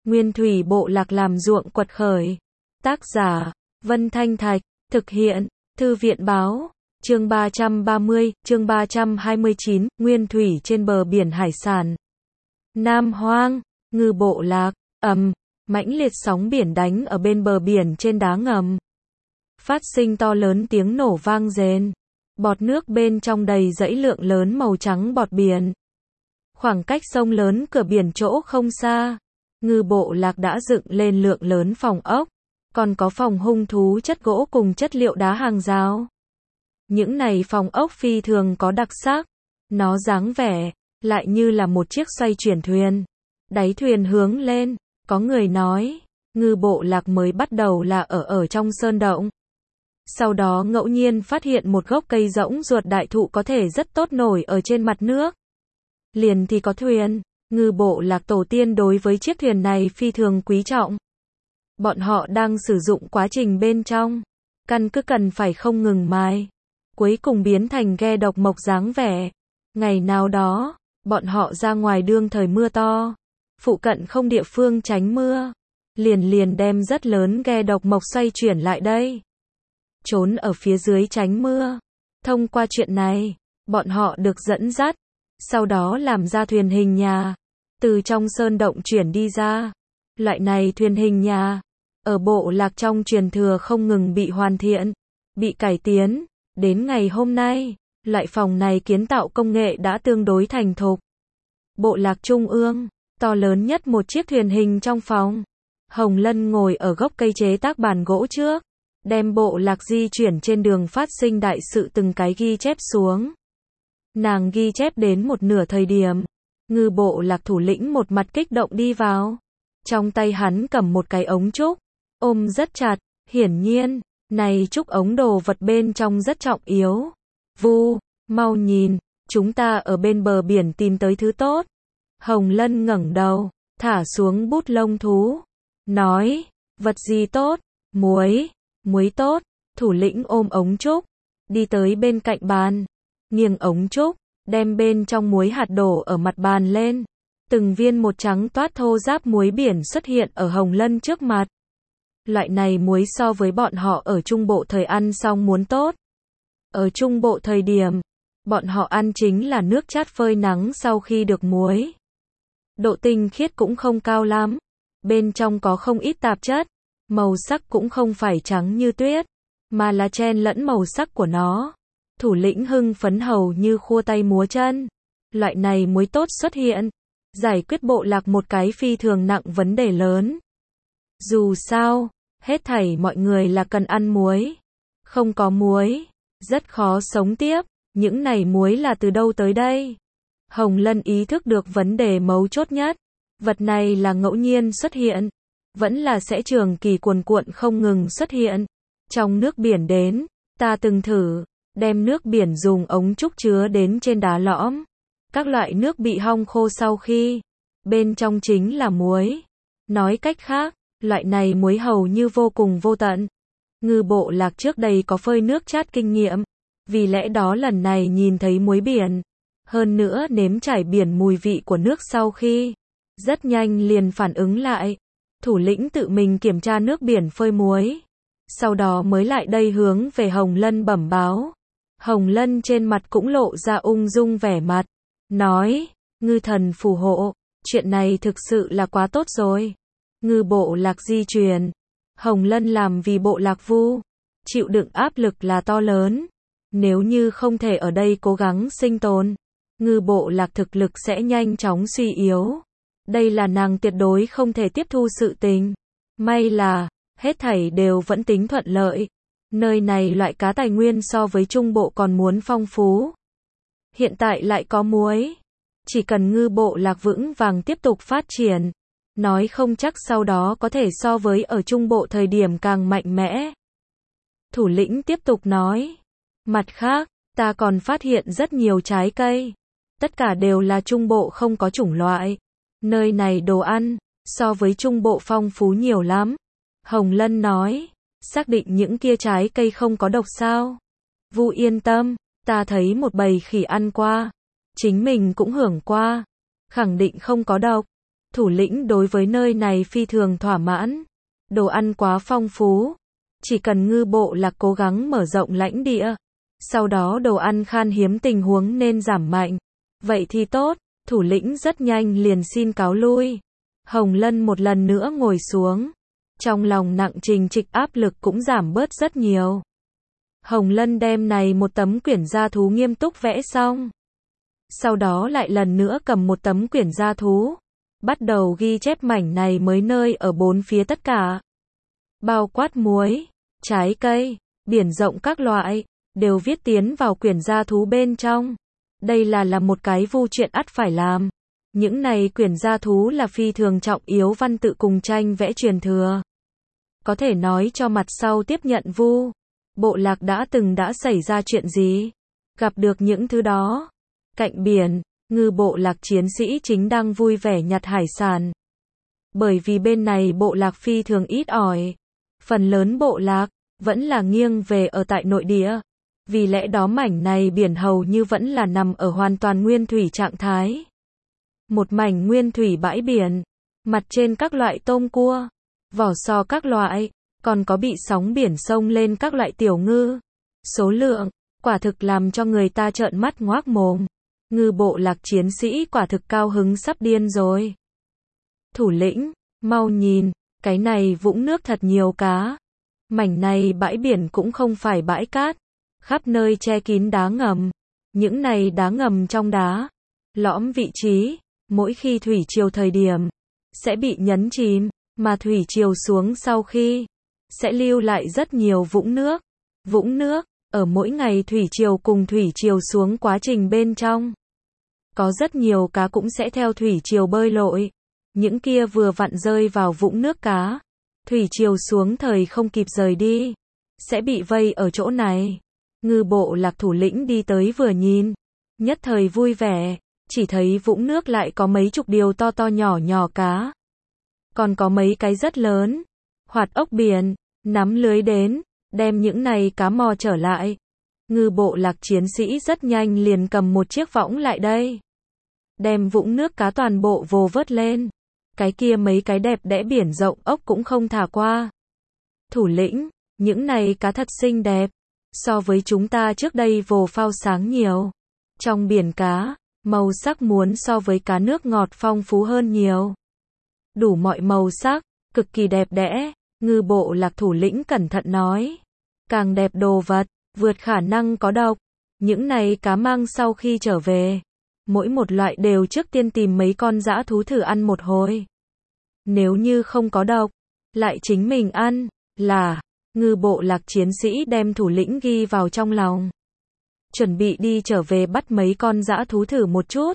Nguyên thủy bộ lạc làm ruộng quật khởi. Tác giả, Vân Thanh Thạch, thực hiện, Thư viện Báo, chương 330, chương 329, Nguyên thủy trên bờ biển hải sản. Nam Hoang, ngư bộ lạc, mãnh liệt sóng biển đánh ở bên bờ biển trên đá ngầm. Phát sinh to lớn tiếng nổ vang rền. Bọt nước bên trong đầy dãy lượng lớn màu trắng bọt biển. Khoảng cách sông lớn cửa biển chỗ không xa, ngư bộ lạc đã dựng lên lượng lớn phòng ốc, còn có phòng hung thú chất gỗ cùng chất liệu đá hàng rào. Những này phòng ốc phi thường có đặc sắc, nó dáng vẻ lại như là một chiếc xoay chuyển thuyền. Đáy thuyền hướng lên, có người nói, ngư bộ lạc mới bắt đầu là ở trong sơn động. Sau đó ngẫu nhiên phát hiện một gốc cây rỗng ruột đại thụ có thể rất tốt nổi ở trên mặt nước. Liền thì có thuyền, ngư bộ lạc tổ tiên đối với chiếc thuyền này phi thường quý trọng. Bọn họ đang sử dụng quá trình bên trong, căn cứ cần phải không ngừng mài, cuối cùng biến thành ghe độc mộc dáng vẻ. Ngày nào đó, bọn họ ra ngoài đương thời mưa to, phụ cận không địa phương tránh mưa, liền đem rất lớn ghe độc mộc xoay chuyển lại đây, trốn ở phía dưới tránh mưa. Thông qua chuyện này, bọn họ được dẫn dắt, sau đó làm ra thuyền hình nhà, từ trong sơn động chuyển đi ra. Loại này thuyền hình nhà, ở bộ lạc trong truyền thừa không ngừng bị hoàn thiện, bị cải tiến, đến ngày hôm nay, loại phòng này kiến tạo công nghệ đã tương đối thành thục. Bộ lạc trung ương, to lớn nhất một chiếc thuyền hình trong phòng. Hồng Lân ngồi ở gốc cây chế tác bàn gỗ trước, đem bộ lạc di chuyển trên đường phát sinh đại sự từng cái ghi chép xuống. Nàng ghi chép đến một nửa thời điểm, ngư bộ lạc thủ lĩnh một mặt kích động đi vào. Trong tay hắn cầm một cái ống trúc, ôm rất chặt, hiển nhiên, này trúc ống đồ vật bên trong rất trọng yếu. Vu, mau nhìn, chúng ta ở bên bờ biển tìm tới thứ tốt. Hồng Lân ngẩng đầu, thả xuống bút lông thú, nói, vật gì tốt? Muối tốt. Thủ lĩnh ôm ống trúc, đi tới bên cạnh bàn, nghiêng ống trúc, đem bên trong muối hạt đổ ở mặt bàn lên. Từng viên một trắng toát thô ráp muối biển xuất hiện ở Hồng Lân trước mặt. Loại này muối so với bọn họ ở Trung Bộ thời ăn xong muốn tốt. Ở Trung Bộ thời điểm, bọn họ ăn chính là nước chát phơi nắng sau khi được muối. Độ tinh khiết cũng không cao lắm, bên trong có không ít tạp chất, màu sắc cũng không phải trắng như tuyết, mà là chen lẫn màu sắc của nó. Thủ lĩnh hưng phấn hầu như khua tay múa chân. Loại này muối tốt xuất hiện, giải quyết bộ lạc một cái phi thường nặng vấn đề lớn. Dù sao, hết thảy mọi người là cần ăn muối. Không có muối, rất khó sống tiếp. Những này muối là từ đâu tới đây? Hồng Lân ý thức được vấn đề mấu chốt nhất. Vật này là ngẫu nhiên xuất hiện, vẫn là sẽ trường kỳ cuồn cuộn không ngừng xuất hiện. Trong nước biển đến, ta từng thử, đem nước biển dùng ống trúc chứa đến trên đá lõm. Các loại nước bị hong khô sau khi, bên trong chính là muối. Nói cách khác, loại này muối hầu như vô cùng vô tận. Ngư bộ lạc trước đây có phơi nước chát kinh nghiệm, vì lẽ đó lần này nhìn thấy muối biển, hơn nữa nếm trải biển mùi vị của nước sau khi, rất nhanh liền phản ứng lại. Thủ lĩnh tự mình kiểm tra nước biển phơi muối, sau đó mới lại đây hướng về Hồng Lân bẩm báo. Hồng Lân trên mặt cũng lộ ra ung dung vẻ mặt, nói, ngư thần phù hộ, chuyện này thực sự là quá tốt rồi. Ngư bộ lạc di chuyển, Hồng Lân làm vì bộ lạc Vu, chịu đựng áp lực là to lớn. Nếu như không thể ở đây cố gắng sinh tồn, ngư bộ lạc thực lực sẽ nhanh chóng suy yếu. Đây là nàng tuyệt đối không thể tiếp thu sự tình. May là, hết thảy đều vẫn tính thuận lợi. Nơi này loại cá tài nguyên so với Trung Bộ còn muốn phong phú. Hiện tại lại có muối. Chỉ cần ngư bộ lạc vững vàng tiếp tục phát triển, nói không chắc sau đó có thể so với ở Trung Bộ thời điểm càng mạnh mẽ. Thủ lĩnh tiếp tục nói. Mặt khác, ta còn phát hiện rất nhiều trái cây. Tất cả đều là Trung Bộ không có chủng loại. Nơi này đồ ăn, so với Trung Bộ phong phú nhiều lắm. Hồng Lân nói, xác định những kia trái cây không có độc sao? Vu yên tâm, ta thấy một bầy khỉ ăn qua, chính mình cũng hưởng qua, khẳng định không có độc. Thủ lĩnh đối với nơi này phi thường thỏa mãn. Đồ ăn quá phong phú. Chỉ cần Ngư Bộ Lạc cố gắng mở rộng lãnh địa. Sau đó đồ ăn khan hiếm tình huống nên giảm mạnh. Vậy thì tốt, thủ lĩnh rất nhanh liền xin cáo lui. Hồng Lân một lần nữa ngồi xuống. Trong lòng nặng trình trịch áp lực cũng giảm bớt rất nhiều. Hồng Lân đem này một tấm quyển gia thú nghiêm túc vẽ xong. Sau đó lại lần nữa cầm một tấm quyển gia thú. Bắt đầu ghi chép mảnh này mới nơi ở bốn phía tất cả. Bao quát muối, trái cây, biển rộng các loại, đều viết tiến vào quyển gia thú bên trong. Đây là một cái vu chuyện ắt phải làm. Những này quyển gia thú là phi thường trọng yếu văn tự cùng tranh vẽ truyền thừa. Có thể nói cho mặt sau tiếp nhận vu bộ lạc đã xảy ra chuyện gì. Gặp được những thứ đó. Cạnh biển, Ngư Bộ Lạc chiến sĩ chính đang vui vẻ nhặt hải sản. Bởi vì bên này bộ lạc phi thường ít ỏi. Phần lớn bộ lạc vẫn là nghiêng về ở tại nội địa. Vì lẽ đó mảnh này biển hầu như vẫn là nằm ở hoàn toàn nguyên thủy trạng thái. Một mảnh nguyên thủy bãi biển, mặt trên các loại tôm cua, vỏ sò các loại, còn có bị sóng biển sông lên các loại tiểu ngư. Số lượng, quả thực làm cho người ta trợn mắt ngoác mồm. Ngư Bộ Lạc chiến sĩ quả thực cao hứng sắp điên rồi. Thủ lĩnh, mau nhìn, cái này vũng nước thật nhiều cá. Mảnh này bãi biển cũng không phải bãi cát, khắp nơi che kín đá ngầm. Những này đá ngầm trong đá, lõm vị trí, mỗi khi thủy triều thời điểm, sẽ bị nhấn chìm, mà thủy triều xuống sau khi, sẽ lưu lại rất nhiều vũng nước. Vũng nước, ở mỗi ngày thủy triều cùng thủy triều xuống quá trình bên trong. Có rất nhiều cá cũng sẽ theo thủy triều bơi lội. Những kia vừa vặn rơi vào vũng nước cá. Thủy triều xuống thời không kịp rời đi. Sẽ bị vây ở chỗ này. Ngư Bộ Lạc thủ lĩnh đi tới vừa nhìn. Nhất thời vui vẻ. Chỉ thấy vũng nước lại có mấy chục điều to to nhỏ nhỏ cá. Còn có mấy cái rất lớn. Hoạt ốc biển. Nắm lưới đến. Đem những này cá mò trở lại. Ngư Bộ Lạc chiến sĩ rất nhanh liền cầm một chiếc võng lại đây. Đem vũng nước cá toàn bộ vồ vớt lên. Cái kia mấy cái đẹp đẽ biển rộng ốc cũng không thả qua. Thủ lĩnh, những này cá thật xinh đẹp. So với chúng ta trước đây vồ phao sáng nhiều. Trong biển cá, màu sắc muốn so với cá nước ngọt phong phú hơn nhiều. Đủ mọi màu sắc, cực kỳ đẹp đẽ. Ngư Bộ Lạc thủ lĩnh cẩn thận nói. Càng đẹp đồ vật, vượt khả năng có độc. Những này cá mang sau khi trở về. Mỗi một loại đều trước tiên tìm mấy con dã thú thử ăn một hồi. Nếu như không có độc, lại chính mình ăn, là, Ngư Bộ Lạc chiến sĩ đem thủ lĩnh ghi vào trong lòng. Chuẩn bị đi trở về bắt mấy con dã thú thử một chút.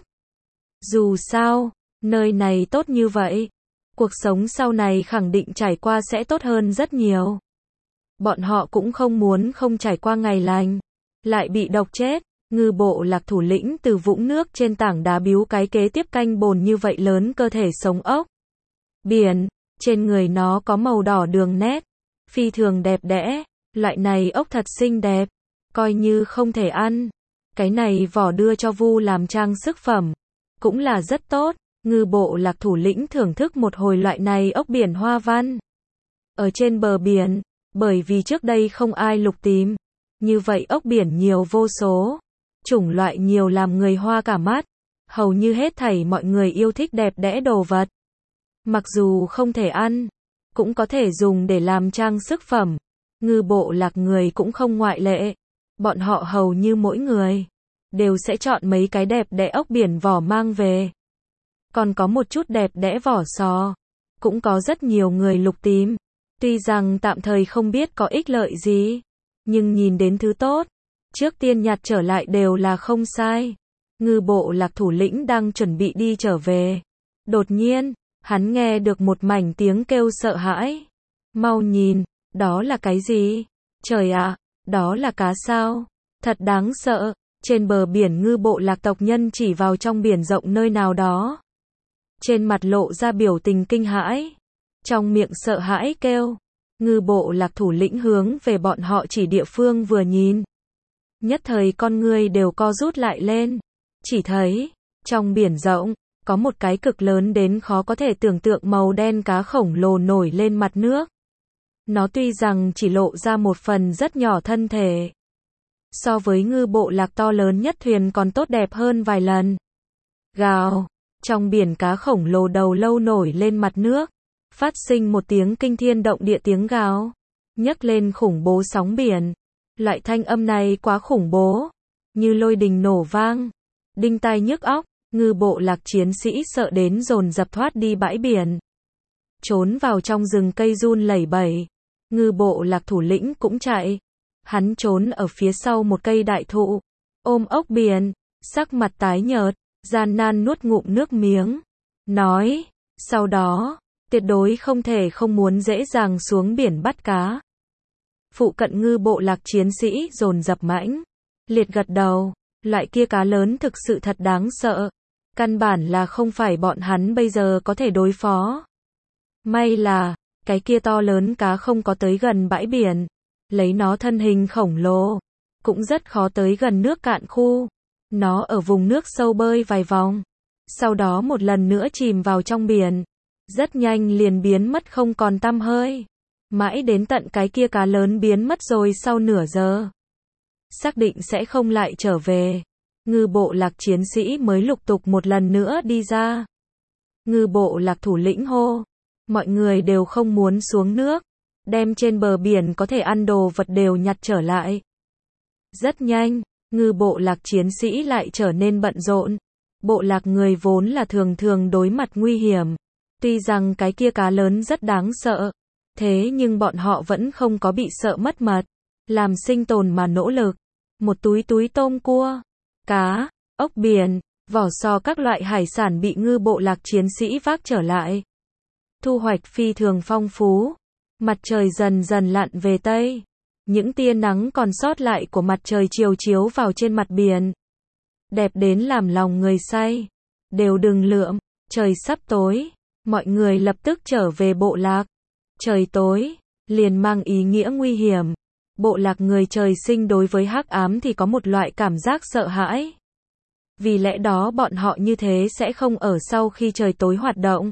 Dù sao, nơi này tốt như vậy. Cuộc sống sau này khẳng định trải qua sẽ tốt hơn rất nhiều. Bọn họ cũng không muốn không trải qua ngày lành. Lại bị độc chết. Ngư Bộ Lạc thủ lĩnh từ vũng nước trên tảng đá biếu cái kế tiếp canh bồn như vậy lớn cơ thể sống ốc. Biển, trên người nó có màu đỏ đường nét. Phi thường đẹp đẽ. Loại này ốc thật xinh đẹp. Coi như không thể ăn. Cái này vỏ đưa cho vu làm trang sức phẩm. Cũng là rất tốt. Ngư Bộ Lạc thủ lĩnh thưởng thức một hồi loại này ốc biển hoa văn. Ở trên bờ biển, bởi vì trước đây không ai lục tìm. Như vậy ốc biển nhiều vô số. Chủng loại nhiều làm người hoa cả mắt. Hầu như hết thảy mọi người yêu thích đẹp đẽ đồ vật. Mặc dù không thể ăn, cũng có thể dùng để làm trang sức phẩm. Ngư Bộ Lạc người cũng không ngoại lệ. Bọn họ hầu như mỗi người đều sẽ chọn mấy cái đẹp đẽ ốc biển vỏ mang về. Còn có một chút đẹp đẽ vỏ sò. Cũng có rất nhiều người lục tìm. Tuy rằng tạm thời không biết có ích lợi gì. Nhưng nhìn đến thứ tốt. Trước tiên nhặt trở lại đều là không sai. Ngư Bộ Lạc thủ lĩnh đang chuẩn bị đi trở về. Đột nhiên, hắn nghe được một mảnh tiếng kêu sợ hãi. Mau nhìn, đó là cái gì? Trời ạ, đó là cá sao? Thật đáng sợ. Trên bờ biển Ngư Bộ Lạc tộc nhân chỉ vào trong biển rộng nơi nào đó. Trên mặt lộ ra biểu tình kinh hãi. Trong miệng sợ hãi kêu. Ngư Bộ Lạc thủ lĩnh hướng về bọn họ chỉ địa phương vừa nhìn. Nhất thời con người đều co rút lại lên. Chỉ thấy, trong biển rộng, có một cái cực lớn đến khó có thể tưởng tượng màu đen cá khổng lồ nổi lên mặt nước. Nó tuy rằng chỉ lộ ra một phần rất nhỏ thân thể, so với ngư bộ lạc to lớn nhất thuyền còn tốt đẹp hơn vài lần. Gào, trong biển cá khổng lồ đầu lâu nổi lên mặt nước, phát sinh một tiếng kinh thiên động địa tiếng gào, nhấc lên khủng bố sóng biển. Loại thanh âm này quá khủng bố, như lôi đình nổ vang, đinh tai nhức óc, ngư bộ lạc chiến sĩ sợ đến dồn dập thoát đi bãi biển, trốn vào trong rừng cây run lẩy bẩy. Ngư bộ lạc thủ lĩnh cũng chạy, hắn trốn ở phía sau một cây đại thụ, ôm ốc biển, sắc mặt tái nhợt, gian nan nuốt ngụm nước miếng, nói, sau đó, tuyệt đối không thể không muốn dễ dàng xuống biển bắt cá. Phụ cận ngư bộ lạc chiến sĩ dồn dập mãnh liệt gật đầu, loại kia cá lớn thực sự thật đáng sợ, căn bản là không phải bọn hắn bây giờ có thể đối phó. May là, cái kia to lớn cá không có tới gần bãi biển, lấy nó thân hình khổng lồ, cũng rất khó tới gần nước cạn khu. Nó ở vùng nước sâu bơi vài vòng, sau đó một lần nữa chìm vào trong biển, rất nhanh liền biến mất không còn tăm hơi. Mãi đến tận cái kia cá lớn biến mất rồi sau nửa giờ, xác định sẽ không lại trở về, ngư bộ lạc chiến sĩ mới lục tục một lần nữa đi ra. Ngư bộ lạc thủ lĩnh hô, mọi người đều không muốn xuống nước, đem trên bờ biển có thể ăn đồ vật đều nhặt trở lại. Rất nhanh, ngư bộ lạc chiến sĩ lại trở nên bận rộn. Bộ lạc người vốn là thường thường đối mặt nguy hiểm, tuy rằng cái kia cá lớn rất đáng sợ, thế nhưng bọn họ vẫn không có bị sợ mất mật, làm sinh tồn mà nỗ lực. Một túi túi tôm cua, cá, ốc biển, vỏ sò các loại hải sản bị ngư bộ lạc chiến sĩ vác trở lại. Thu hoạch phi thường phong phú. Mặt trời dần dần lặn về Tây. Những tia nắng còn sót lại của mặt trời chiều chiếu vào trên mặt biển, đẹp đến làm lòng người say. Đều đừng lượm, trời sắp tối, mọi người lập tức trở về bộ lạc. Trời tối, liền mang ý nghĩa nguy hiểm. Bộ lạc người trời sinh đối với hắc ám thì có một loại cảm giác sợ hãi. Vì lẽ đó bọn họ như thế sẽ không ở sau khi trời tối hoạt động.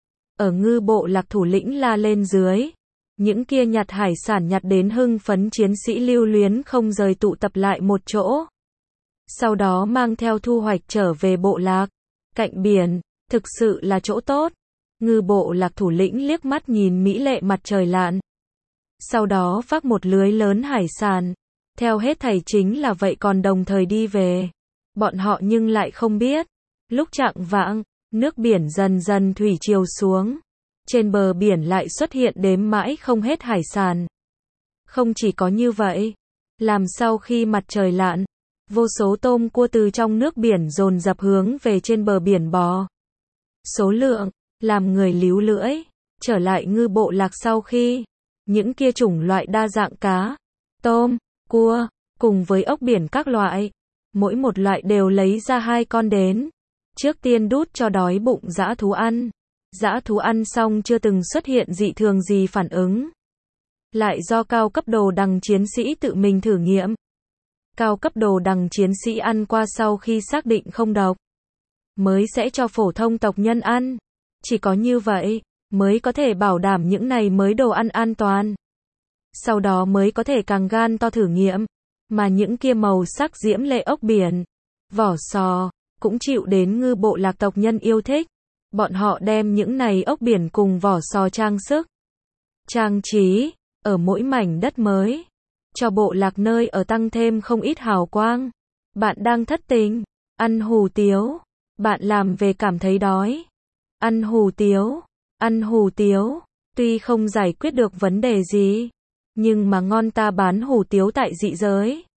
Ở ngư bộ lạc thủ lĩnh la lên dưới, những kia nhặt hải sản nhặt đến hưng phấn chiến sĩ lưu luyến không rời tụ tập lại một chỗ. Sau đó mang theo thu hoạch trở về bộ lạc. Cạnh biển, thực sự là chỗ tốt. Ngư bộ lạc thủ lĩnh liếc mắt nhìn mỹ lệ mặt trời lặn. Sau đó vác một lưới lớn hải sản. Theo hết thảy chính là vậy còn đồng thời đi về. Bọn họ nhưng lại không biết. Lúc chạng vạng, nước biển dần dần thủy triều xuống. Trên bờ biển lại xuất hiện đếm mãi không hết hải sản. Không chỉ có như vậy, làm sau khi mặt trời lặn, vô số tôm cua từ trong nước biển dồn dập hướng về trên bờ biển bò. Số lượng, làm người líu lưỡi, trở lại ngư bộ lạc sau khi, những kia chủng loại đa dạng cá, tôm, cua, cùng với ốc biển các loại, mỗi một loại đều lấy ra 2 con đến. Trước tiên đút cho đói bụng dã thú ăn. Dã thú ăn xong chưa từng xuất hiện dị thường gì phản ứng. Lại do cao cấp đồ đằng chiến sĩ tự mình thử nghiệm. Cao cấp đồ đằng chiến sĩ ăn qua sau khi xác định không độc, mới sẽ cho phổ thông tộc nhân ăn. Chỉ có như vậy, mới có thể bảo đảm những này mới đồ ăn an toàn. Sau đó mới có thể càng gan to thử nghiệm. Mà những kia màu sắc diễm lệ ốc biển, vỏ sò, cũng chịu đến ngư bộ lạc tộc nhân yêu thích. Bọn họ đem những này ốc biển cùng vỏ sò trang sức, trang trí, ở mỗi mảnh đất mới, cho bộ lạc nơi ở tăng thêm không ít hào quang. Bạn đang thất tình, ăn hủ tiếu, bạn làm về cảm thấy đói. Ăn hủ tiếu, tuy không giải quyết được vấn đề gì, nhưng mà ngon ta bán hủ tiếu tại dị giới.